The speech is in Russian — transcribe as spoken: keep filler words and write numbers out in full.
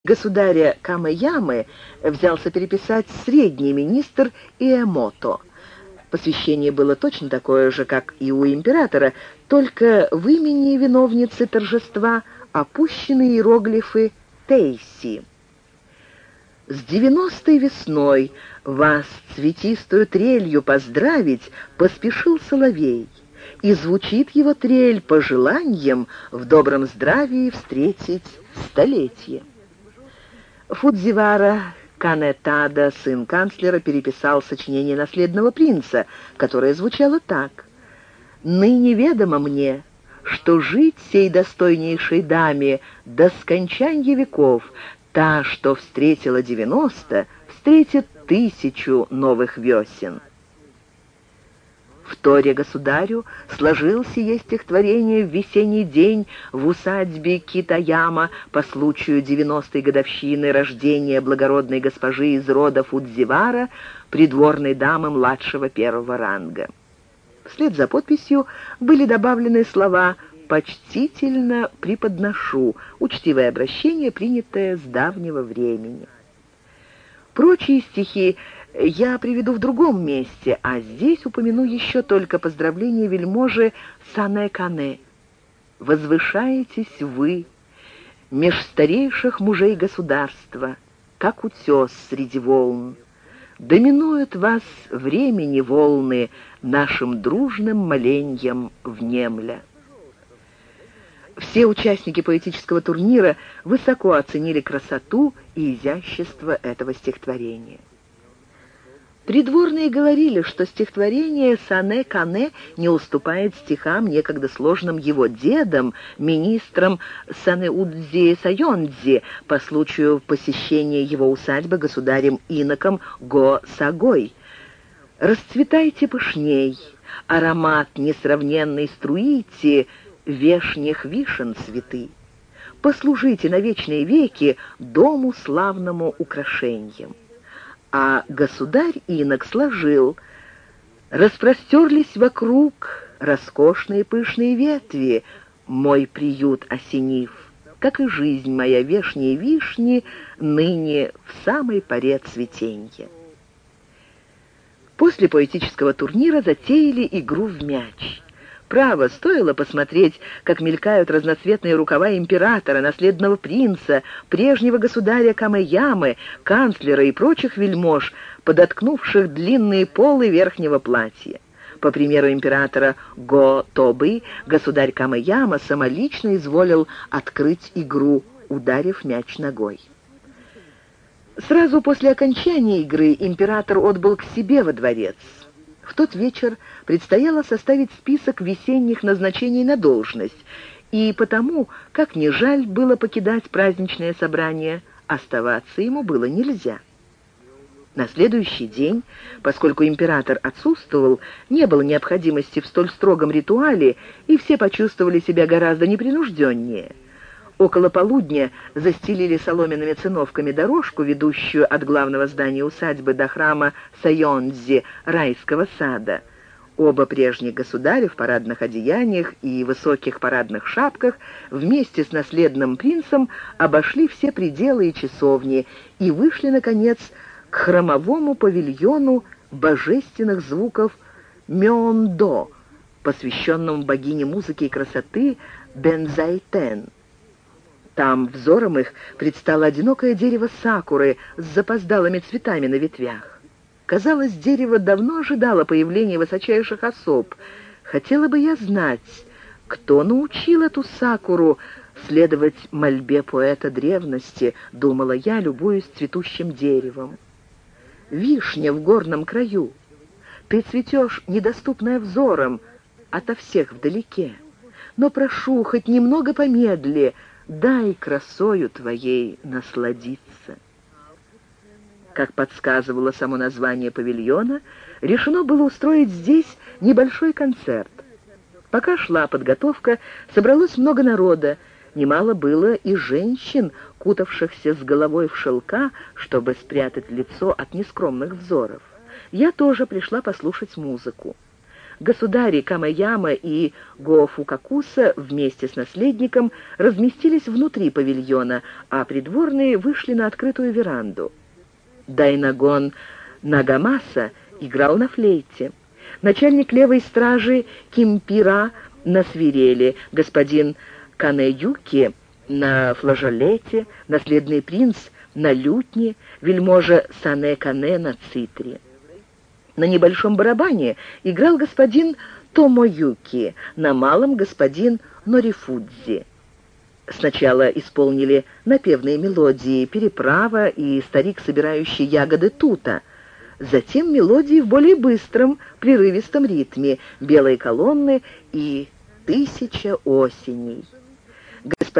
Государя Камэямы взялся переписать средний министр Иэмото. Посвящение было точно такое же, как и у императора, только в имени виновницы торжества опущены иероглифы Тейси. «С девяностой весной вас цветистую трелью поздравить поспешил соловей, и звучит его трель пожеланьем в добром здравии встретить столетие». Фудзивара Канэтада, сын канцлера, переписал сочинение наследного принца, которое звучало так: «Ныне ведомо мне, что жить сей достойнейшей даме до скончанья веков, та, что встретила девяносто, встретит тысячу новых весен». В торе государю сложил сие стихотворение в весенний день в усадьбе Китаяма по случаю девяностой годовщины рождения благородной госпожи из рода Фудзивара, придворной дамы младшего первого ранга. Вслед за подписью были добавлены слова «почтительно преподношу», учтивое обращение, принятое с давнего времени. Прочие стихи я приведу в другом месте, а здесь упомяну еще только поздравление вельможи Санэ-Кане. «Возвышаетесь вы, меж старейших мужей государства, как утес среди волн. Доминуют вас времени волны, нашим дружным моленьям внемля». Все участники поэтического турнира высоко оценили красоту и изящество этого стихотворения. Придворные говорили, что стихотворение Санэ-Кане не уступает стихам, некогда сложным его дедом, министром Санэудзи Сайондзи, по случаю посещения его усадьбы государем-иноком Го-Сагой. «Расцветайте пышней, аромат несравненный струите, вешних вишен цветы. Послужите на вечные веки дому славному украшеньем». А государь-инок сложил: «Распростерлись вокруг роскошные пышные ветви, мой приют осенив, как и жизнь моя вешние вишни ныне в самой поре цветенья». После поэтического турнира затеяли игру в мяч. Право, стоило посмотреть, как мелькают разноцветные рукава императора, наследного принца, прежнего государя Камэямы, канцлера и прочих вельмож, подоткнувших длинные полы верхнего платья. По примеру императора Го-Тобы, государь Камэяма самолично изволил открыть игру, ударив мяч ногой. Сразу после окончания игры император отбыл к себе во дворец. В тот вечер предстояло составить список весенних назначений на должность, и потому, как ни жаль было покидать праздничное собрание, оставаться ему было нельзя. На следующий день, поскольку император отсутствовал, не было необходимости в столь строгом ритуале, и все почувствовали себя гораздо непринужденнее. Около полудня застелили соломенными циновками дорожку, ведущую от главного здания усадьбы до храма Сайондзи, райского сада. Оба прежних государя в парадных одеяниях и высоких парадных шапках вместе с наследным принцем обошли все пределы и часовни и вышли, наконец, к храмовому павильону божественных звуков Мёндо, посвященному богине музыки и красоты Бензайтен. Там взором их предстало одинокое дерево сакуры с запоздалыми цветами на ветвях. Казалось, дерево давно ожидало появления высочайших особ. Хотела бы я знать, кто научил эту сакуру следовать мольбе поэта древности, думала я, любуясь цветущим деревом. Вишня в горном краю, ты цветешь, недоступная взором, ото всех вдалеке. Но прошу, хоть немного помедли, дай красою твоей насладиться. Как подсказывало само название павильона, решено было устроить здесь небольшой концерт. Пока шла подготовка, собралось много народа, немало было и женщин, кутавшихся с головой в шелка, чтобы спрятать лицо от нескромных взоров. Я тоже пришла послушать музыку. Государи Камэяма и Гофукакуса вместе с наследником разместились внутри павильона, а придворные вышли на открытую веранду. Дайнагон Нагамаса играл на флейте. Начальник левой стражи Кимпира на свирели, господин Канэюки на флажолете, наследный принц на лютне, вельможа Сане-Кане на цитре. На небольшом барабане играл господин Томоюки, на малом господин Норифудзи. Сначала исполнили напевные мелодии «Переправа» и «Старик, собирающий ягоды тута», затем мелодии в более быстром, прерывистом ритме «Белые колонны» и «Тысяча осеней». Господин